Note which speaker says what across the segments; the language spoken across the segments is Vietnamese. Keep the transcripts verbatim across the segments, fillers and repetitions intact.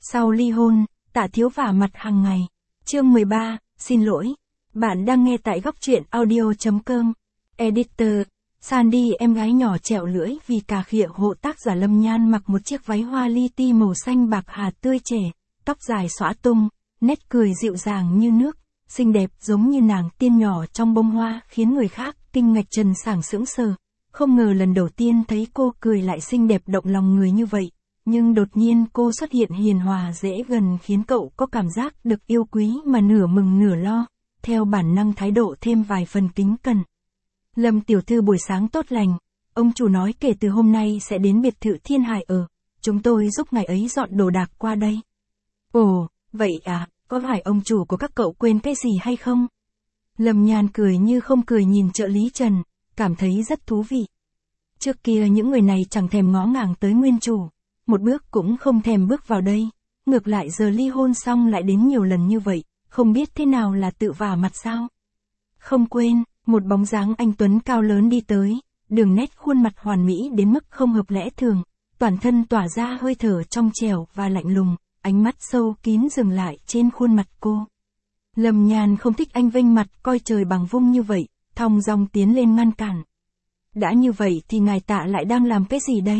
Speaker 1: Sau ly hôn, Tạ Thiếu vả mặt hàng ngày. Chương mười ba, xin lỗi. Bạn đang nghe tại góc truyện audio chấm com. Editor, Sandy em gái nhỏ trẹo lưỡi vì cà khịa hộ tác giả Lâm Nhan mặc một chiếc váy hoa li ti màu xanh bạc hà tươi trẻ, tóc dài xõa tung, nét cười dịu dàng như nước, xinh đẹp giống như nàng tiên nhỏ trong bông hoa khiến người khác kinh ngạc trần sảng sững sờ. Không ngờ lần đầu tiên thấy cô cười lại xinh đẹp động lòng người như vậy. Nhưng đột nhiên cô xuất hiện hiền hòa dễ gần khiến cậu có cảm giác được yêu quý mà nửa mừng nửa lo, theo bản năng thái độ thêm vài phần kính cẩn. Lâm tiểu thư buổi sáng tốt lành, ông chủ nói kể từ hôm nay sẽ đến biệt thự Thiên Hải ở, chúng tôi giúp ngài ấy dọn đồ đạc qua đây. Ồ, vậy à, có phải ông chủ của các cậu quên cái gì hay không? Lâm Nhan cười như không cười nhìn trợ lý Trần, cảm thấy rất thú vị. Trước kia những người này chẳng thèm ngó ngàng tới nguyên chủ. Một bước cũng không thèm bước vào đây, ngược lại giờ ly hôn xong lại đến nhiều lần như vậy, không biết thế nào là tự vả mặt sao. Không quên, một bóng dáng anh tuấn cao lớn đi tới, đường nét khuôn mặt hoàn mỹ đến mức không hợp lẽ thường, toàn thân tỏa ra hơi thở trong trẻo và lạnh lùng, ánh mắt sâu kín dừng lại trên khuôn mặt cô. Lâm Nhan không thích anh vênh mặt coi trời bằng vung như vậy, thong dong tiến lên ngăn cản. Đã như vậy thì ngài Tạ lại đang làm cái gì đây?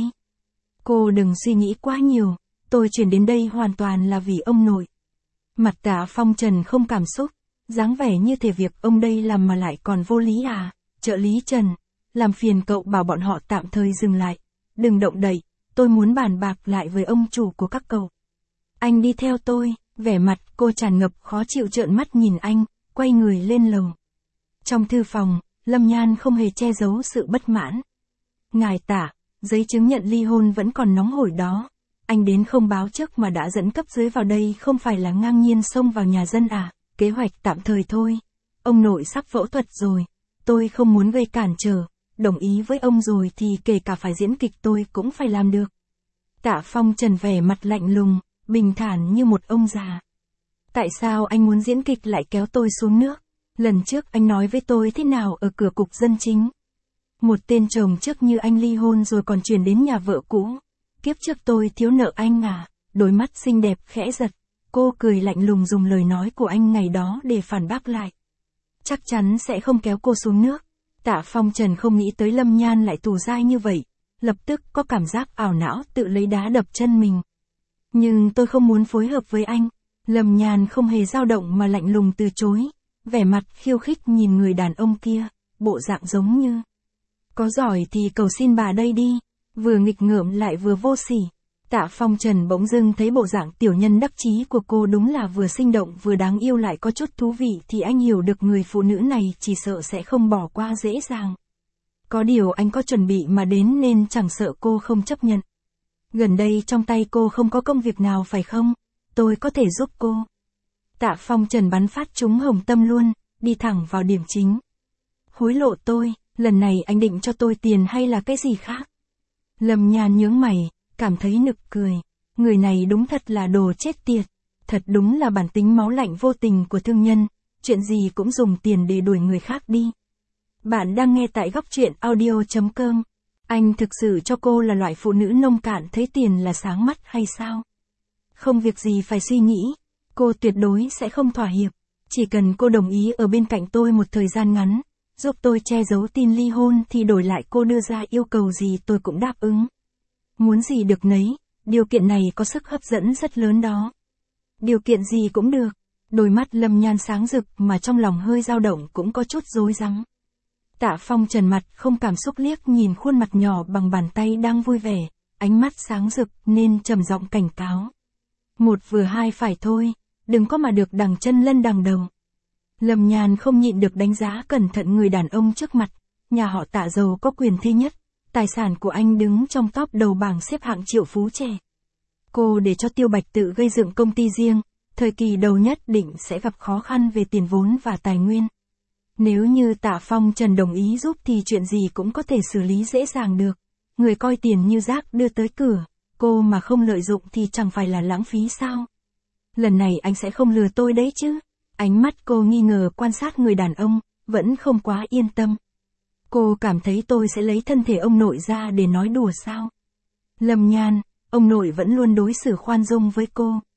Speaker 1: Cô đừng suy nghĩ quá nhiều, tôi chuyển đến đây hoàn toàn là vì ông nội. Mặt Tạ Phong Trần không cảm xúc, dáng vẻ như thể việc ông đây làm mà lại còn vô lý à. Trợ lý Trần, làm phiền cậu bảo bọn họ tạm thời dừng lại, đừng động đậy, tôi muốn bàn bạc lại với ông chủ của các cậu. Anh đi theo tôi, vẻ mặt cô tràn ngập khó chịu trợn mắt nhìn anh, quay người lên lầu. Trong thư phòng, Lâm Nhan không hề che giấu sự bất mãn. Ngài Tạ, giấy chứng nhận ly hôn vẫn còn nóng hổi đó. Anh đến không báo trước mà đã dẫn cấp dưới vào đây không phải là ngang nhiên xông vào nhà dân à, kế hoạch tạm thời thôi. Ông nội sắp phẫu thuật rồi, tôi không muốn gây cản trở, đồng ý với ông rồi thì kể cả phải diễn kịch tôi cũng phải làm được. Tạ Phong Trần vẻ mặt lạnh lùng, bình thản như một ông già. Tại sao anh muốn diễn kịch lại kéo tôi xuống nước? Lần trước anh nói với tôi thế nào ở cửa cục dân chính? Một tên chồng trước như anh ly hôn rồi còn chuyển đến nhà vợ cũ. Kiếp trước tôi thiếu nợ anh à, đôi mắt xinh đẹp khẽ giật. Cô cười lạnh lùng dùng lời nói của anh ngày đó để phản bác lại. Chắc chắn sẽ không kéo cô xuống nước. Tạ Phong Trần không nghĩ tới Lâm Nhan lại tù dai như vậy. Lập tức có cảm giác ảo não tự lấy đá đập chân mình. Nhưng tôi không muốn phối hợp với anh. Lâm Nhan không hề dao động mà lạnh lùng từ chối. Vẻ mặt khiêu khích nhìn người đàn ông kia, bộ dạng giống như. Có giỏi thì cầu xin bà đây đi, vừa nghịch ngợm lại vừa vô sỉ. Tạ Phong Trần bỗng dưng thấy bộ dạng tiểu nhân đắc chí của cô đúng là vừa sinh động vừa đáng yêu lại có chút thú vị thì anh hiểu được người phụ nữ này chỉ sợ sẽ không bỏ qua dễ dàng. Có điều anh có chuẩn bị mà đến nên chẳng sợ cô không chấp nhận. Gần đây trong tay cô không có công việc nào phải không? Tôi có thể giúp cô. Tạ Phong Trần bắn phát trúng hồng tâm luôn, đi thẳng vào điểm chính. Hối lộ tôi. Lần này anh định cho tôi tiền hay là cái gì khác? Lâm Nhan nhướng mày, cảm thấy nực cười. Người này đúng thật là đồ chết tiệt. Thật đúng là bản tính máu lạnh vô tình của thương nhân. Chuyện gì cũng dùng tiền để đuổi người khác đi. Bạn đang nghe tại góc truyện audio chấm com. Anh thực sự cho cô là loại phụ nữ nông cạn thấy tiền là sáng mắt hay sao? Không việc gì phải suy nghĩ. Cô tuyệt đối sẽ không thỏa hiệp. Chỉ cần cô đồng ý ở bên cạnh tôi một thời gian ngắn. Giúp tôi che giấu tin ly hôn thì đổi lại cô đưa ra yêu cầu gì tôi cũng đáp ứng. Muốn gì được nấy, điều kiện này có sức hấp dẫn rất lớn đó. Điều kiện gì cũng được. Đôi mắt Lâm Nhan sáng rực mà trong lòng hơi dao động cũng có chút rối rắm. Tạ Phong Trần mặt không cảm xúc liếc nhìn khuôn mặt nhỏ bằng bàn tay đang vui vẻ, ánh mắt sáng rực nên trầm giọng cảnh cáo. Một vừa hai phải thôi, đừng có mà được đằng chân lân đằng đầu. Lâm Nhan không nhịn được đánh giá cẩn thận người đàn ông trước mặt, nhà họ Tạ giàu có quyền thế nhất, tài sản của anh đứng trong top đầu bảng xếp hạng triệu phú trẻ. Cô để cho Tiêu Bạch tự gây dựng công ty riêng, thời kỳ đầu nhất định sẽ gặp khó khăn về tiền vốn và tài nguyên. Nếu như Tạ Phong Trần đồng ý giúp thì chuyện gì cũng có thể xử lý dễ dàng được. Người coi tiền như rác đưa tới cửa, cô mà không lợi dụng thì chẳng phải là lãng phí sao? Lần này anh sẽ không lừa tôi đấy chứ? Ánh mắt cô nghi ngờ quan sát người đàn ông, vẫn không quá yên tâm. Cô cảm thấy tôi sẽ lấy thân thể ông nội ra để nói đùa sao? Lâm Nhan, ông nội vẫn luôn đối xử khoan dung với cô,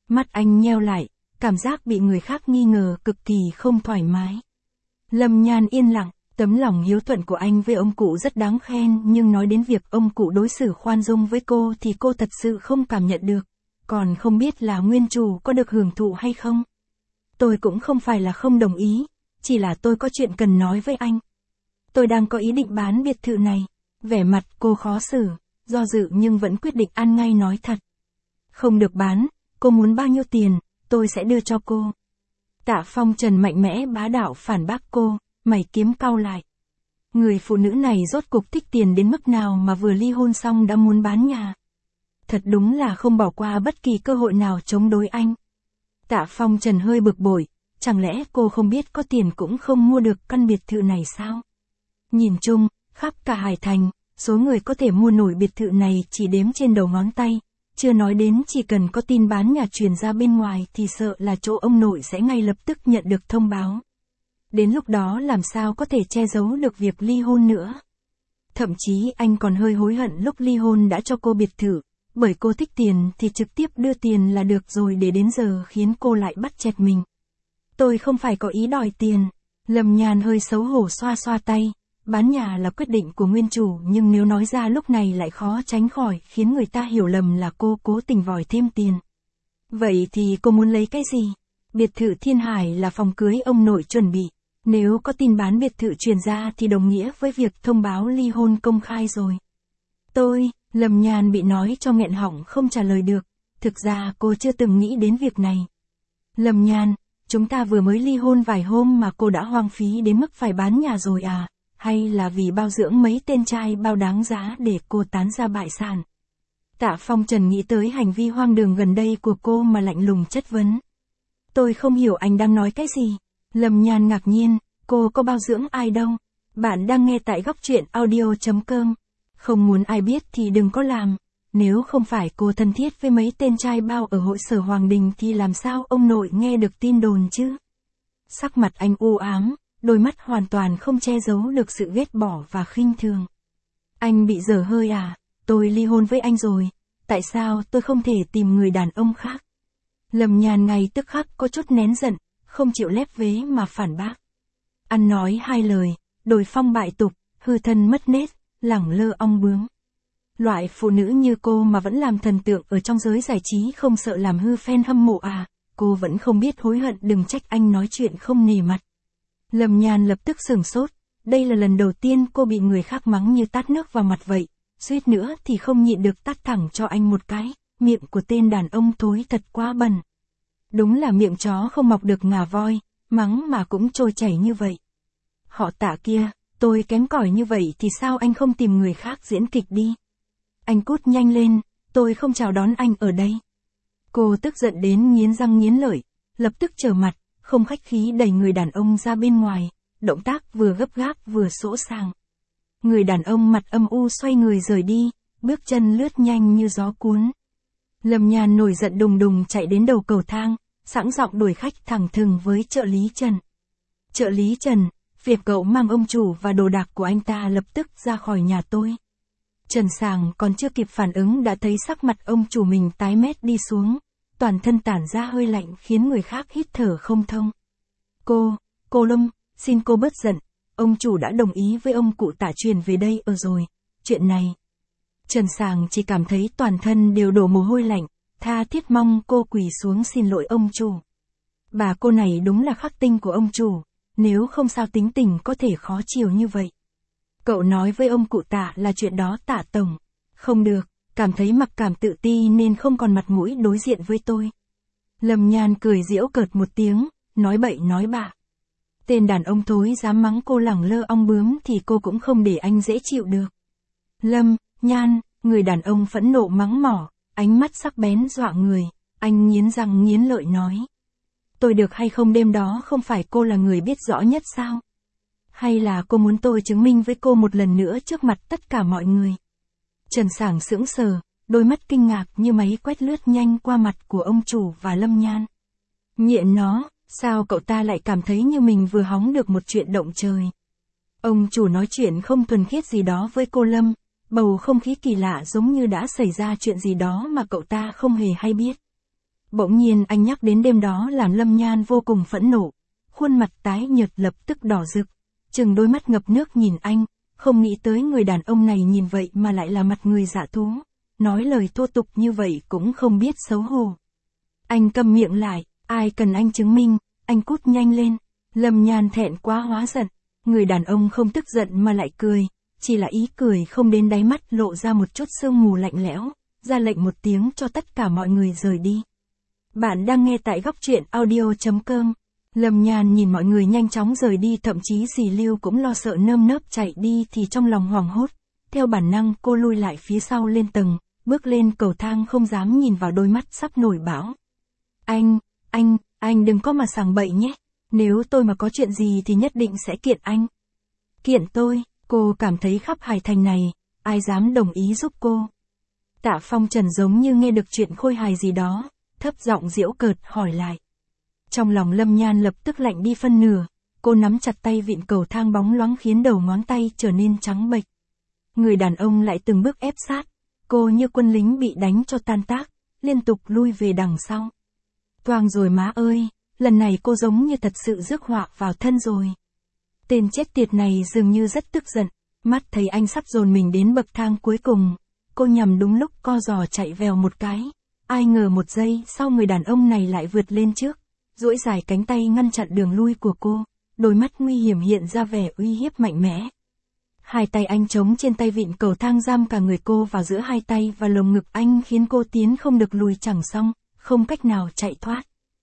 Speaker 1: Mắt anh nheo lại, cảm giác bị người khác nghi ngờ cực kỳ không thoải mái. Lâm Nhan yên lặng, tấm lòng hiếu thuận của anh với ông cụ rất đáng khen, nhưng nói đến việc ông cụ đối xử khoan dung với cô thì cô thật sự không cảm nhận được, còn không biết là nguyên chủ có được hưởng thụ hay không. Tôi cũng không phải là không đồng ý, chỉ là tôi có chuyện cần nói với anh. Tôi đang có ý định bán biệt thự này. Vẻ mặt cô khó xử, do dự nhưng vẫn quyết định ăn ngay nói thật. Không được bán, cô muốn bao nhiêu tiền, tôi sẽ đưa cho cô. Tạ Phong Trần mạnh mẽ bá đạo phản bác cô, mày kiếm cau lại. Người phụ nữ này rốt cục thích tiền đến mức nào mà vừa ly hôn xong đã muốn bán nhà. Thật đúng là không bỏ qua bất kỳ cơ hội nào chống đối anh. Tạ Phong Trần hơi bực bội, chẳng lẽ cô không biết có tiền cũng không mua được căn biệt thự này sao? Nhìn chung, khắp cả Hải Thành, số người có thể mua nổi biệt thự này chỉ đếm trên đầu ngón tay, chưa nói đến chỉ cần có tin bán nhà truyền ra bên ngoài thì sợ là chỗ ông nội sẽ ngay lập tức nhận được thông báo. Đến lúc đó làm sao có thể che giấu được việc ly hôn nữa. Thậm chí anh còn hơi hối hận lúc ly hôn đã cho cô biệt thự, bởi cô thích tiền thì trực tiếp đưa tiền là được rồi, để đến giờ khiến cô lại bắt chẹt mình. Tôi không phải có ý đòi tiền. Lâm Nhan hơi xấu hổ xoa xoa tay. Bán nhà là quyết định của nguyên chủ, nhưng nếu nói ra lúc này lại khó tránh khỏi khiến người ta hiểu lầm là cô cố tình vòi thêm tiền. Vậy thì cô muốn lấy cái gì? Biệt thự Thiên Hải là phòng cưới ông nội chuẩn bị. Nếu có tin bán biệt thự truyền ra thì đồng nghĩa với việc thông báo ly hôn công khai rồi. Tôi, Lâm Nhan bị nói cho nghẹn họng không trả lời được. Thực ra cô chưa từng nghĩ đến việc này. Lâm Nhan, chúng ta vừa mới ly hôn vài hôm mà cô đã hoang phí đến mức phải bán nhà rồi à? Hay là vì bao dưỡng mấy tên trai bao đáng giá để cô tán ra bại sản? Tạ Phong Trần nghĩ tới hành vi hoang đường gần đây của cô mà lạnh lùng chất vấn. Tôi không hiểu anh đang nói cái gì. Lâm Nhan ngạc nhiên, cô có bao dưỡng ai đâu. Bạn đang nghe tại góc truyện audio chấm com. Không muốn ai biết thì đừng có làm. Nếu không phải cô thân thiết với mấy tên trai bao ở hội sở Hoàng Đình thì làm sao ông nội nghe được tin đồn chứ? Sắc mặt anh u ám, đôi mắt hoàn toàn không che giấu được sự ghét bỏ và khinh thường. Anh bị dở hơi à? Tôi ly hôn với anh rồi. Tại sao tôi không thể tìm người đàn ông khác? Lâm Nhan ngay tức khắc có chút nén giận, không chịu lép vế mà phản bác. Ăn nói hai lời, đổi phong bại tục, hư thân mất nết, lẳng lơ ong bướm. Loại phụ nữ như cô mà vẫn làm thần tượng ở trong giới giải trí không sợ làm hư fan hâm mộ à? Cô vẫn không biết hối hận, đừng trách anh nói chuyện không nề mặt. Lâm Nhan lập tức sửng sốt, đây là lần đầu tiên cô bị người khác mắng như tát nước vào mặt vậy, suýt nữa thì không nhịn được tát thẳng cho anh một cái, miệng của tên đàn ông thối thật quá bẩn. Đúng là miệng chó không mọc được ngà voi, mắng mà cũng trôi chảy như vậy. Họ Tạ kia, tôi kém cỏi như vậy thì sao anh không tìm người khác diễn kịch đi? Anh cút nhanh lên, tôi không chào đón anh ở đây. Cô tức giận đến nghiến răng nghiến lợi, lập tức trở mặt, không khách khí đẩy người đàn ông ra bên ngoài, động tác vừa gấp gáp vừa sỗ sàng. Người đàn ông mặt âm u xoay người rời đi, bước chân lướt nhanh như gió cuốn. Lâm Nhan nổi giận đùng đùng chạy đến đầu cầu thang, sẵn giọng đuổi khách thẳng thừng với trợ lý Trần. Trợ lý Trần, việc cậu mang ông chủ và đồ đạc của anh ta lập tức ra khỏi nhà tôi. Trần Sàng còn chưa kịp phản ứng đã thấy sắc mặt ông chủ mình tái mét đi xuống, toàn thân tản ra hơi lạnh khiến người khác hít thở không thông. Cô, cô Lâm, xin cô bớt giận, ông chủ đã đồng ý với ông cụ Tạ truyền về đây ở rồi, chuyện này. Trần Sàng chỉ cảm thấy toàn thân đều đổ mồ hôi lạnh, tha thiết mong cô quỳ xuống xin lỗi ông chủ. Bà cô này đúng là khắc tinh của ông chủ, nếu không sao tính tình có thể khó chịu như vậy. Cậu nói với ông cụ Tạ là chuyện đó Tạ tổng. Không được, cảm thấy mặc cảm tự ti nên không còn mặt mũi đối diện với tôi. Lâm Nhan cười giễu cợt một tiếng, nói bậy nói bạ. Tên đàn ông thối dám mắng cô lẳng lơ ong bướm thì cô cũng không để anh dễ chịu được. Lâm, Nhan, người đàn ông phẫn nộ mắng mỏ, ánh mắt sắc bén dọa người, anh nghiến răng nghiến lợi nói. Tôi được hay không đêm đó không phải cô là người biết rõ nhất sao? Hay là cô muốn tôi chứng minh với cô một lần nữa trước mặt tất cả mọi người? Trần Sảng sững sờ, đôi mắt kinh ngạc như máy quét lướt nhanh qua mặt của ông chủ và Lâm Nhan. Nghiện nó, sao cậu ta lại cảm thấy như mình vừa hóng được một chuyện động trời? Ông chủ nói chuyện không thuần khiết gì đó với cô Lâm, bầu không khí kỳ lạ giống như đã xảy ra chuyện gì đó mà cậu ta không hề hay biết. Bỗng nhiên anh nhắc đến đêm đó làm Lâm Nhan vô cùng phẫn nộ. Khuôn mặt tái nhợt lập tức đỏ rực, chừng đôi mắt ngập nước nhìn anh, không nghĩ tới người đàn ông này nhìn vậy mà lại là mặt người dạ thú, nói lời thô tục như vậy cũng không biết xấu hổ. Anh câm miệng lại, ai cần anh chứng minh, anh cút nhanh lên. Lâm Nhan thẹn quá hóa giận, người đàn ông không tức giận mà lại cười, chỉ là ý cười không đến đáy mắt lộ ra một chút sương mù lạnh lẽo, ra lệnh một tiếng cho tất cả mọi người rời đi. Bạn đang nghe tại góc truyện audio chấm com. Lâm Nhan nhìn mọi người nhanh chóng rời đi, thậm chí dì Lưu cũng lo sợ nơm nớp chạy đi thì trong lòng hoảng hốt. Theo bản năng cô lui lại phía sau lên tầng, bước lên cầu thang không dám nhìn vào đôi mắt sắp nổi bão. Anh, anh, anh đừng có mà sảng bậy nhé. Nếu tôi mà có chuyện gì thì nhất định sẽ kiện anh. Kiện tôi, cô cảm thấy khắp Hải Thành này, ai dám đồng ý giúp cô. Tạ Phong Trần giống như nghe được chuyện khôi hài gì đó, thấp giọng giễu cợt hỏi lại. Trong lòng Lâm Nhan lập tức lạnh đi phân nửa, cô nắm chặt tay vịn cầu thang bóng loáng khiến đầu ngón tay trở nên trắng bệch. Người đàn ông lại từng bước ép sát, cô như quân lính bị đánh cho tan tác, liên tục lui về đằng sau. Toang rồi má ơi, lần này cô giống như thật sự rước họa vào thân rồi. Tên chết tiệt này dường như rất tức giận, mắt thấy anh sắp dồn mình đến bậc thang cuối cùng, cô nhằm đúng lúc co giò chạy vèo một cái. Ai ngờ một giây sau người đàn ông này lại vượt lên trước, duỗi dài cánh tay ngăn chặn đường lui của cô, đôi mắt nguy hiểm hiện ra vẻ uy hiếp mạnh mẽ. Hai tay anh chống trên tay vịn cầu thang giam cả người cô vào giữa hai tay và lồng ngực anh khiến cô tiến không được lùi chẳng xong, không cách nào chạy thoát.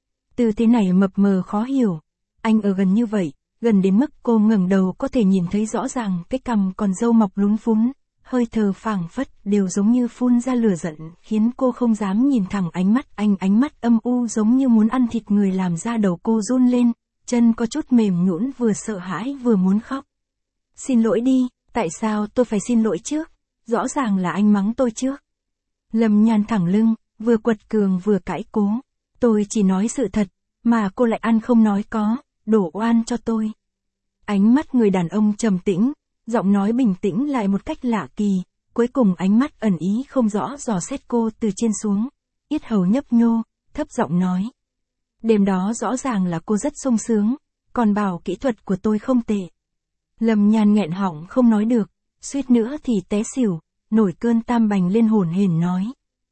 Speaker 1: Tư thế này mập mờ khó hiểu, anh ở gần như vậy, gần đến mức cô ngẩng đầu có thể nhìn thấy rõ ràng cái cằm còn râu mọc lún phún, hơi thở phảng phất đều giống như phun ra lửa giận khiến cô không dám nhìn thẳng ánh mắt anh, ánh mắt âm u giống như muốn ăn thịt người làm da đầu cô run lên, chân có chút mềm nhũn vừa sợ hãi vừa muốn khóc. Xin lỗi đi, tại sao tôi phải xin lỗi trước, rõ ràng là anh mắng tôi trước. Lâm Nhan thẳng lưng, vừa quật cường vừa cãi cố, tôi chỉ nói sự thật, mà cô lại ăn không nói có, đổ oan cho tôi. Ánh mắt người đàn ông trầm tĩnh, giọng nói bình tĩnh lại một cách lạ kỳ, cuối cùng ánh mắt ẩn ý không rõ dò xét cô từ trên xuống, yết hầu nhấp nhô, thấp giọng nói. Đêm đó rõ ràng là cô rất sung sướng, còn bảo kỹ thuật của tôi không tệ. Lâm Nhan nghẹn họng không nói được, suýt nữa thì té xỉu, nổi cơn tam bành lên hổn hển nói.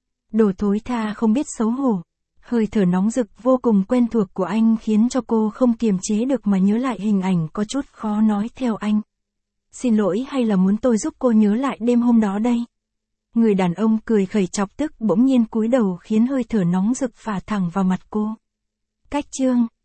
Speaker 1: Đồ thối tha không biết xấu hổ. Hơi thở nóng rực vô cùng quen thuộc của anh khiến cho cô không kiềm chế được mà nhớ lại hình ảnh có chút khó nói theo anh. Xin lỗi hay là muốn tôi giúp cô nhớ lại đêm hôm đó đây? Người đàn ông cười khẩy chọc tức bỗng nhiên cúi đầu khiến hơi thở nóng rực phả thẳng vào mặt cô. Cách chương